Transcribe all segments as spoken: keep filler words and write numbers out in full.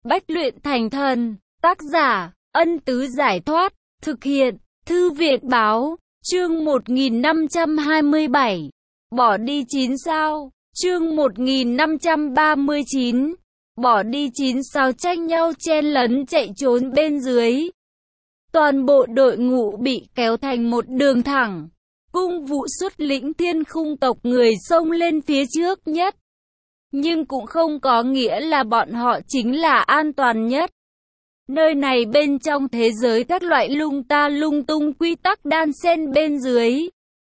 Bách luyện thành thần. Tác giả, Ân Tứ Giải Thoát. Thực hiện, Thư viện Báo. Chương một nghìn năm trăm hai mươi bảy. Bỏ đi chín sao. Chương một nghìn năm trăm ba mươi chín. Bỏ đi chín sao tranh nhau chen lấn chạy trốn bên dưới. Toàn bộ đội ngũ bị kéo thành một đường thẳng. Cung Vũ xuất lĩnh Thiên Khung tộc người xông lên phía trước nhất. Nhưng cũng không có nghĩa là bọn họ chính là an toàn nhất. Nơi này bên trong thế giới các loại lung ta lung tung quy tắc đan xen bên dưới.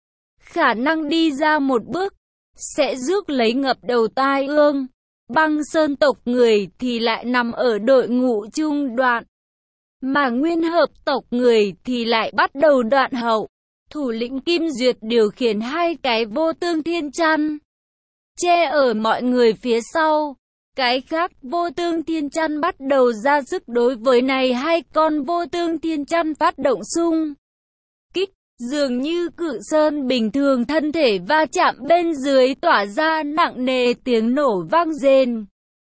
Khả năng đi ra một bước, sẽ rước lấy ngập đầu tai ương. Băng Sơn tộc người thì lại nằm ở đội ngũ trung đoạn. Mà Nguyên Hợp tộc người thì lại bắt đầu đoạn hậu. Thủ lĩnh Kim Duyệt điều khiển hai cái vô tương thiên chăn, che ở mọi người phía sau. Cái khác vô tương thiên chăn bắt đầu ra sức đối với này hai con vô tương thiên chăn phát động xung kích, dường như cự sơn bình thường thân thể va chạm bên dưới tỏa ra nặng nề tiếng nổ vang rền,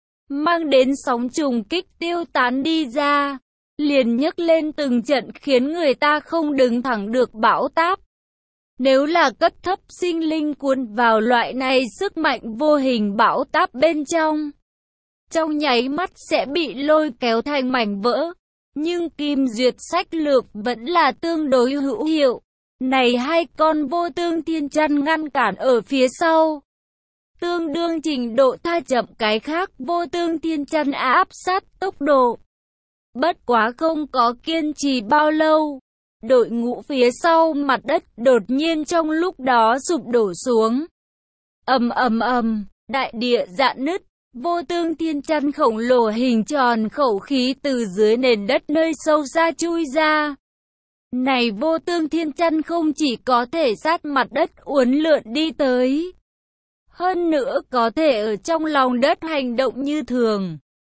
mang đến sóng trùng kích tiêu tán đi ra, liền nhấc lên từng trận khiến người ta không đứng thẳng được bão táp. Nếu là cấp thấp sinh linh cuốn vào loại này sức mạnh vô hình bão táp bên trong, trong nháy mắt sẽ bị lôi kéo thành mảnh vỡ. Nhưng Kim Duyệt sách lược vẫn là tương đối hữu hiệu. Này hai con vô tương thiên chăn ngăn cản ở phía sau, tương đương trình độ tha chậm cái khác vô tương thiên chăn áp sát tốc độ. Bất quá không có kiên trì bao lâu, đội ngũ phía sau mặt đất đột nhiên trong lúc đó sụp đổ xuống. Ầm ầm ầm, đại địa rạn nứt, vô tương thiên chăn khổng lồ hình tròn khẩu khí từ dưới nền đất nơi sâu xa chui ra. Này vô tương thiên chăn không chỉ có thể sát mặt đất uốn lượn đi tới, hơn nữa có thể ở trong lòng đất hành động như thường.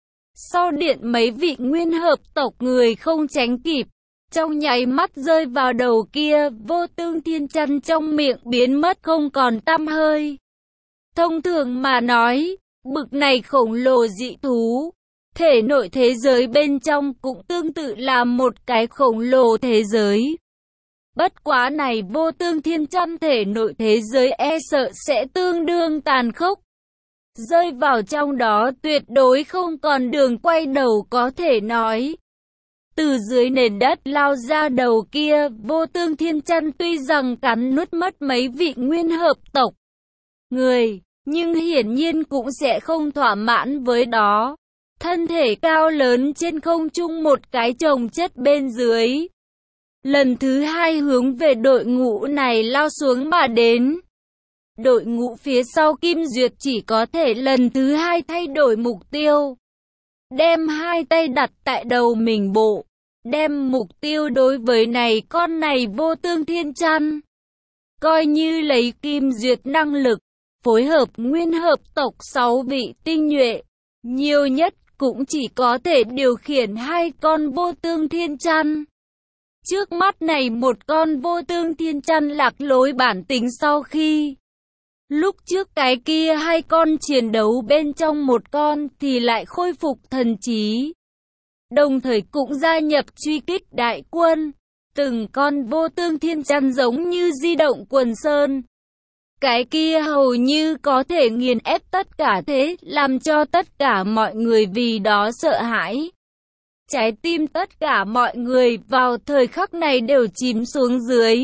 Sau điện mấy vị Nguyên Hợp tộc người không tránh kịp, trong nháy mắt rơi vào đầu kia, vô tương thiên chăn trong miệng biến mất không còn tăm hơi. Thông thường mà nói, bực này khổng lồ dị thú, thể nội thế giới bên trong cũng tương tự là một cái khổng lồ thế giới. Bất quá này vô tương thiên chăn thể nội thế giới e sợ sẽ tương đương tàn khốc. Rơi vào trong đó tuyệt đối không còn đường quay đầu có thể nói. Từ dưới nền đất lao ra đầu kia, vô tương thiên chăn tuy rằng cắn nuốt mất mấy vị Nguyên Hợp tộc người, nhưng hiển nhiên cũng sẽ không thỏa mãn với đó. Thân thể cao lớn trên không trung một cái chồng chất bên dưới. Lần thứ hai hướng về đội ngũ này lao xuống mà đến. Đội ngũ phía sau Kim Duyệt chỉ có thể lần thứ hai thay đổi mục tiêu. Đem hai tay đặt tại đầu mình bộ. Đem mục tiêu đối với này con này vô tương thiên chăn. Coi như lấy Kim Duyệt năng lực, phối hợp Nguyên Hợp tộc sáu vị tinh nhuệ, nhiều nhất cũng chỉ có thể điều khiển hai con vô tương thiên chăn. Trước mắt này một con vô tương thiên chăn lạc lối bản tính sau khi lúc trước cái kia hai con chiến đấu bên trong một con thì lại khôi phục thần trí. Đồng thời cũng gia nhập truy kích đại quân. Từng con vô tương thiên chăn giống như di động quần sơn. Cái kia hầu như có thể nghiền ép tất cả thế, làm cho tất cả mọi người vì đó sợ hãi. Trái tim tất cả mọi người vào thời khắc này đều chìm xuống dưới.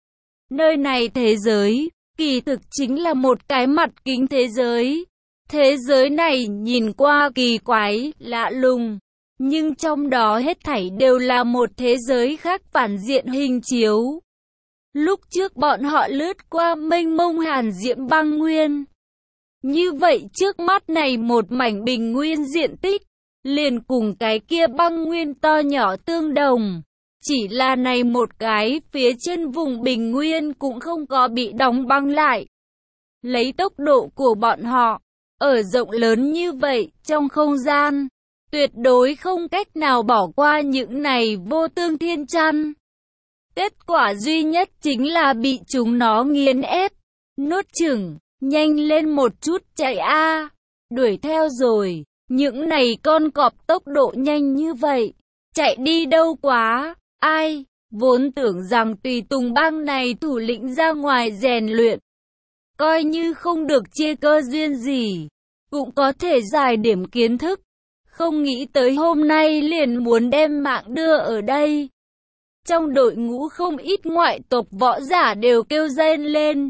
Nơi này thế giới, kỳ thực chính là một cái mặt kính thế giới. Thế giới này nhìn qua kỳ quái, lạ lùng. Nhưng trong đó hết thảy đều là một thế giới khác phản diện hình chiếu. Lúc trước bọn họ lướt qua mênh mông hàn diễm băng nguyên. Như vậy trước mắt này một mảnh bình nguyên diện tích, liền cùng cái kia băng nguyên to nhỏ tương đồng. Chỉ là này một cái phía trên vùng bình nguyên cũng không có bị đóng băng lại. Lấy tốc độ của bọn họ, ở rộng lớn như vậy, trong không gian, tuyệt đối không cách nào bỏ qua những này vô tương thiên chăn. Kết quả duy nhất chính là bị chúng nó nghiền ép, nuốt chửng, nhanh lên một chút chạy a, đuổi theo rồi. Những này con cọp tốc độ nhanh như vậy, chạy đi đâu quá, ai, vốn tưởng rằng tùy tùng bang này thủ lĩnh ra ngoài rèn luyện. Coi như không được chia cơ duyên gì, cũng có thể giải điểm kiến thức. Không nghĩ tới hôm nay liền muốn đem mạng đưa ở đây. Trong đội ngũ không ít ngoại tộc võ giả đều kêu rên lên.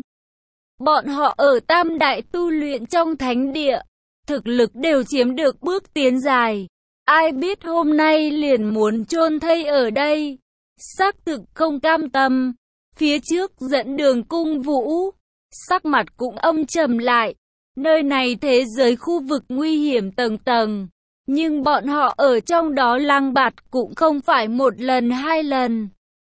Bọn họ ở tam đại tu luyện trong thánh địa, thực lực đều chiếm được bước tiến dài. Ai biết hôm nay liền muốn chôn thây ở đây. Xác thực không cam tâm. Phía trước dẫn đường Cung Vũ, sắc mặt cũng âm trầm lại. Nơi này thế giới khu vực nguy hiểm tầng tầng, nhưng bọn họ ở trong đó lang bạt cũng không phải một lần hai lần.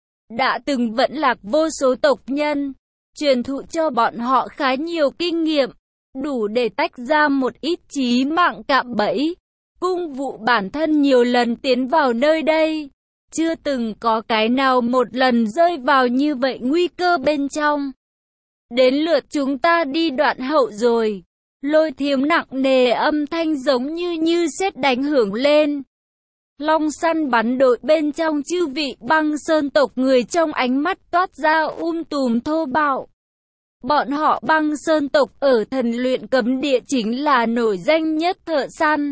Đã từng vẫn lạc vô số tộc nhân, truyền thụ cho bọn họ khá nhiều kinh nghiệm, đủ để tách ra một ít chí mạng cạm bẫy. Cung Vũ bản thân nhiều lần tiến vào nơi đây, chưa từng có cái nào một lần rơi vào như vậy nguy cơ bên trong. Đến lượt chúng ta đi đoạn hậu rồi. Lôi Thiểm nặng nề âm thanh giống như như sét đánh hưởng lên. Long săn bắn đội bên trong chư vị băng sơn tộc người trong ánh mắt toát ra um tùm thô bạo. Bọn họ băng sơn tộc ở thần luyện cấm địa chính là nổi danh nhất thợ săn.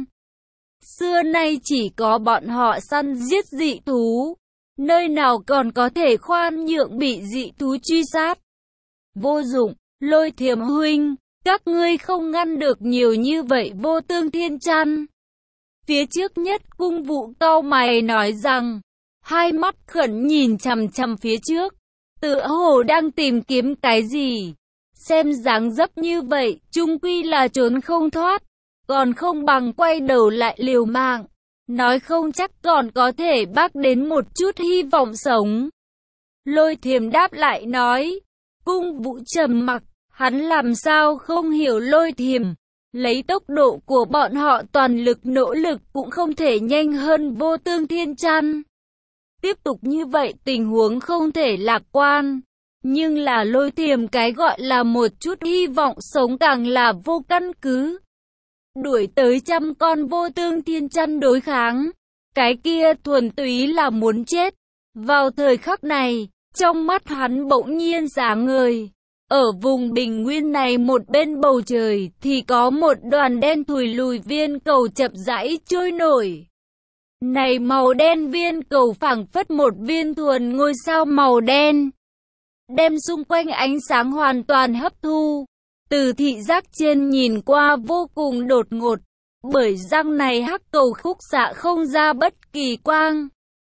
Xưa nay chỉ có bọn họ săn giết dị thú, nơi nào còn có thể khoan nhượng bị dị thú truy sát. Vô dụng, Lôi Thiểm huynh, các ngươi không ngăn được nhiều như vậy Vô Tương Thiên Chăn. Phía trước nhất Cung Vũ cau mày nói rằng, hai mắt khẩn nhìn chằm chằm phía trước, tựa hồ đang tìm kiếm cái gì. Xem dáng dấp như vậy, chung quy là trốn không thoát, còn không bằng quay đầu lại liều mạng. Nói không chắc còn có thể bác đến một chút hy vọng sống. Lôi Thiểm đáp lại nói. Cung Vũ trầm mặc, hắn làm sao không hiểu Lôi Thiểm. Lấy tốc độ của bọn họ toàn lực nỗ lực cũng không thể nhanh hơn Vô Tương Thiên Chăn. Tiếp tục như vậy tình huống không thể lạc quan. Nhưng là Lôi Thiểm cái gọi là một chút hy vọng sống càng là vô căn cứ. Đuổi tới trăm con Vô Tương Thiên Chăn đối kháng, cái kia thuần túy là muốn chết. Vào thời khắc này, trong mắt hắn bỗng nhiên sáng ngời. Ở vùng bình nguyên này một bên bầu trời thì có một đoàn đen thùi lùi viên cầu chậm rãi trôi nổi. Này màu đen viên cầu phảng phất một viên thuần ngôi sao màu đen, đem xung quanh ánh sáng hoàn toàn hấp thu. Từ thị giác trên nhìn qua vô cùng đột ngột, bởi răng này hắc cầu khúc xạ không ra bất kỳ quang.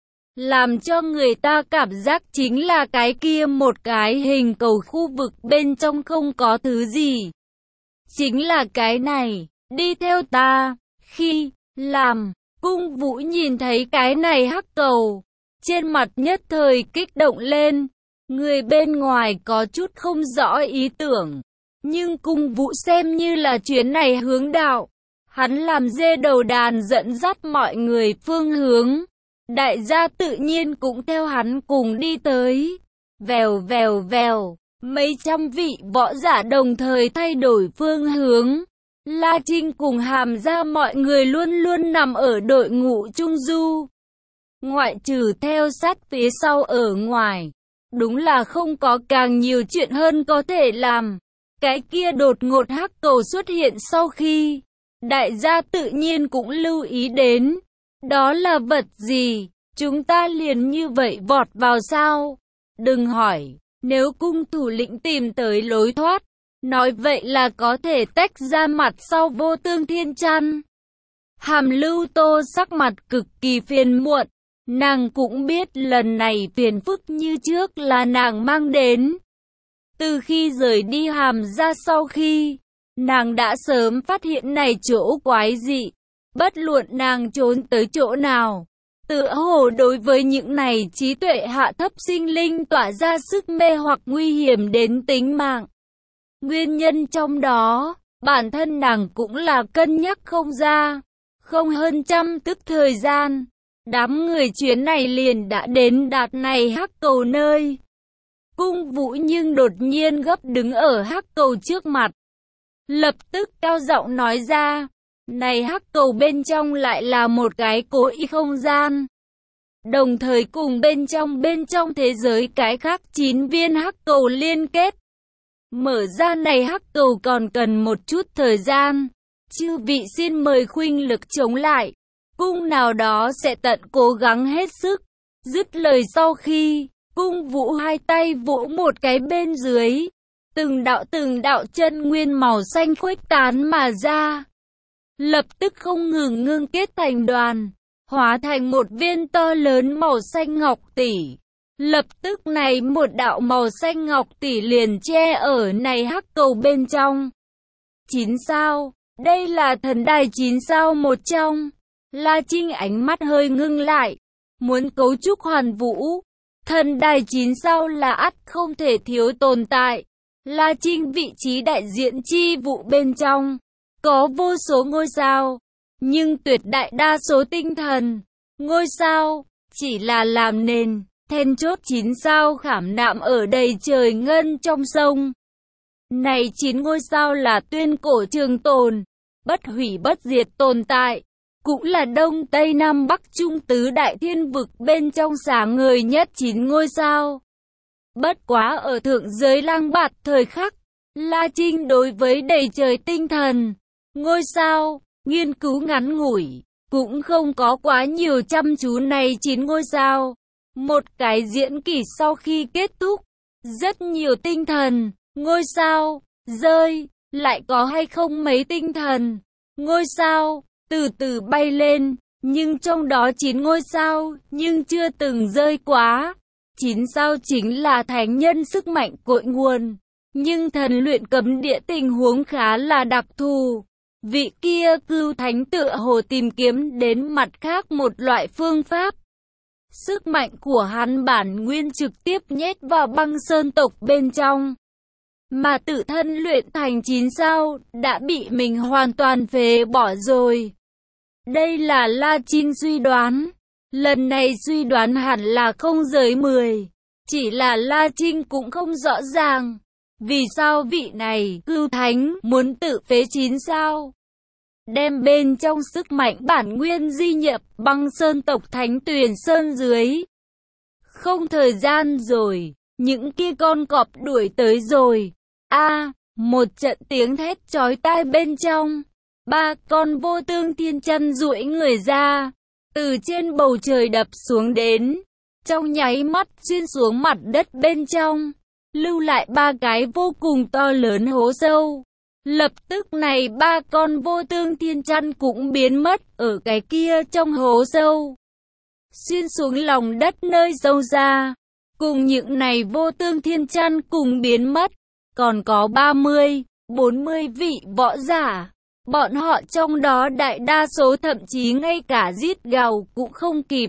Làm cho người ta cảm giác chính là cái kia một cái hình cầu khu vực bên trong không có thứ gì. Chính là cái này, đi theo ta. Khi làm, Cung Vũ nhìn thấy cái này hắc cầu, trên mặt nhất thời kích động lên. Người bên ngoài có chút không rõ ý tưởng, nhưng Cung Vũ xem như là chuyến này hướng đạo. Hắn làm dê đầu đàn dẫn dắt mọi người phương hướng. Đại gia tự nhiên cũng theo hắn cùng đi tới. Vèo vèo vèo, mấy trăm vị võ giả đồng thời thay đổi phương hướng. La Trinh cùng Hàm Gia mọi người luôn luôn nằm ở đội ngũ trung du. Ngoại trừ theo sát phía sau ở ngoài, đúng là không có càng nhiều chuyện hơn có thể làm. Cái kia đột ngột hắc cầu xuất hiện sau khi, đại gia tự nhiên cũng lưu ý đến. Đó là vật gì? Chúng ta liền như vậy vọt vào sao? Đừng hỏi, nếu cung thủ lĩnh tìm tới lối thoát, nói vậy là có thể tách ra mặt sau Vô Tương Thiên Chăn. Hàm Lưu Tô sắc mặt cực kỳ phiền muộn, nàng cũng biết lần này phiền phức như trước là nàng mang đến. Từ khi rời đi Hàm ra sau khi, nàng đã sớm phát hiện này chỗ quái dị. Bất luận nàng trốn tới chỗ nào, tựa hồ đối với những này trí tuệ hạ thấp sinh linh tỏa ra sức mê hoặc nguy hiểm đến tính mạng. Nguyên nhân trong đó, bản thân nàng cũng là cân nhắc không ra. Không hơn trăm tức thời gian, đám người chuyến này liền đã đến đạt này hắc cầu nơi. Cung Vũ nhưng đột nhiên gấp đứng ở hắc cầu trước mặt, lập tức cao giọng nói ra. Này hắc cầu bên trong lại là một cái cỗ ý không gian. Đồng thời cùng bên trong bên trong thế giới cái khác chín viên hắc cầu liên kết. Mở ra này hắc cầu còn cần một chút thời gian. Chư vị xin mời khuynh lực chống lại. Cung nào đó sẽ tận cố gắng hết sức. Dứt lời sau khi, cung vũ hai tay vỗ một cái bên dưới. Từng đạo từng đạo chân nguyên màu xanh khuếch tán mà ra. Lập tức không ngừng ngưng kết thành đoàn. Hóa thành một viên to lớn màu xanh ngọc tỷ. Lập tức này một đạo màu xanh ngọc tỷ liền che ở này hắc cầu bên trong. Chín sao, đây là thần đài chín sao một trong. La Trinh ánh mắt hơi ngưng lại. Muốn cấu trúc hoàn vũ, thần đài chín sao là ắt không thể thiếu tồn tại. La Trinh vị trí đại diện chi vụ bên trong, có vô số ngôi sao, nhưng tuyệt đại đa số tinh thần. Ngôi sao, chỉ là làm nền, then chốt chín sao khảm nạm ở đầy trời ngân trong sông. Này chín ngôi sao là tuyên cổ trường tồn, bất hủy bất diệt tồn tại. Cũng là Đông Tây Nam Bắc Trung tứ đại thiên vực bên trong sáng ngời nhất chín ngôi sao. Bất quá ở thượng giới lang bạt thời khắc, La Trinh đối với đầy trời tinh thần, ngôi sao, nghiên cứu ngắn ngủi, cũng không có quá nhiều chăm chú này chín ngôi sao. Một cái diễn kỷ sau khi kết thúc, rất nhiều tinh thần, ngôi sao, rơi, lại có hay không mấy tinh thần, ngôi sao, từ từ bay lên, nhưng trong đó chín ngôi sao, nhưng chưa từng rơi quá. Chín sao chính là thánh nhân sức mạnh cội nguồn, nhưng thần luyện cấm địa tình huống khá là đặc thù. Vị kia cưu thánh tựa hồ tìm kiếm đến mặt khác một loại phương pháp. Sức mạnh của hắn bản nguyên trực tiếp nhét vào băng sơn tộc bên trong. Mà tự thân luyện thành chín sao, đã bị mình hoàn toàn phế bỏ rồi. Đây là La Trinh suy đoán. Lần này suy đoán hẳn là không dưới mười. Chỉ là La Trinh cũng không rõ ràng. Vì sao vị này, cưu thánh, muốn tự phế chín sao? Đem bên trong sức mạnh bản nguyên di nhập băng sơn tộc thánh tuyền sơn dưới. Không thời gian rồi, những kia con cọp đuổi tới rồi. A, à, một trận tiếng thét chói tai bên trong. Ba con vô tương thiên chân duỗi người ra, từ trên bầu trời đập xuống đến, trong nháy mắt xuyên xuống mặt đất bên trong, lưu lại ba cái vô cùng to lớn hố sâu. Lập tức này ba con vô tương thiên chân cũng biến mất ở cái kia trong hố sâu, xuyên xuống lòng đất nơi sâu ra, cùng những này vô tương thiên chân cùng biến mất. Còn có ba mươi, bốn mươi vị võ giả. Bọn họ trong đó đại đa số thậm chí ngay cả rít gào cũng không kịp.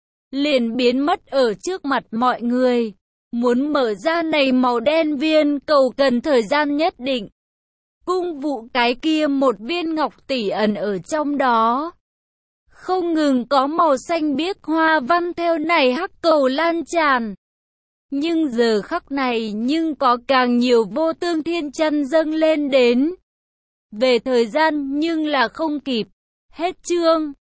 Liền biến mất ở trước mặt mọi người. Muốn mở ra này màu đen viên cầu cần thời gian nhất định. Cung vụ cái kia một viên ngọc tỷ ẩn ở trong đó. Không ngừng có màu xanh biếc hoa văn theo này hắc cầu lan tràn. Nhưng giờ khắc này nhưng có càng nhiều vô tương thiên chân dâng lên đến. Về thời gian nhưng là không kịp. Hết chương.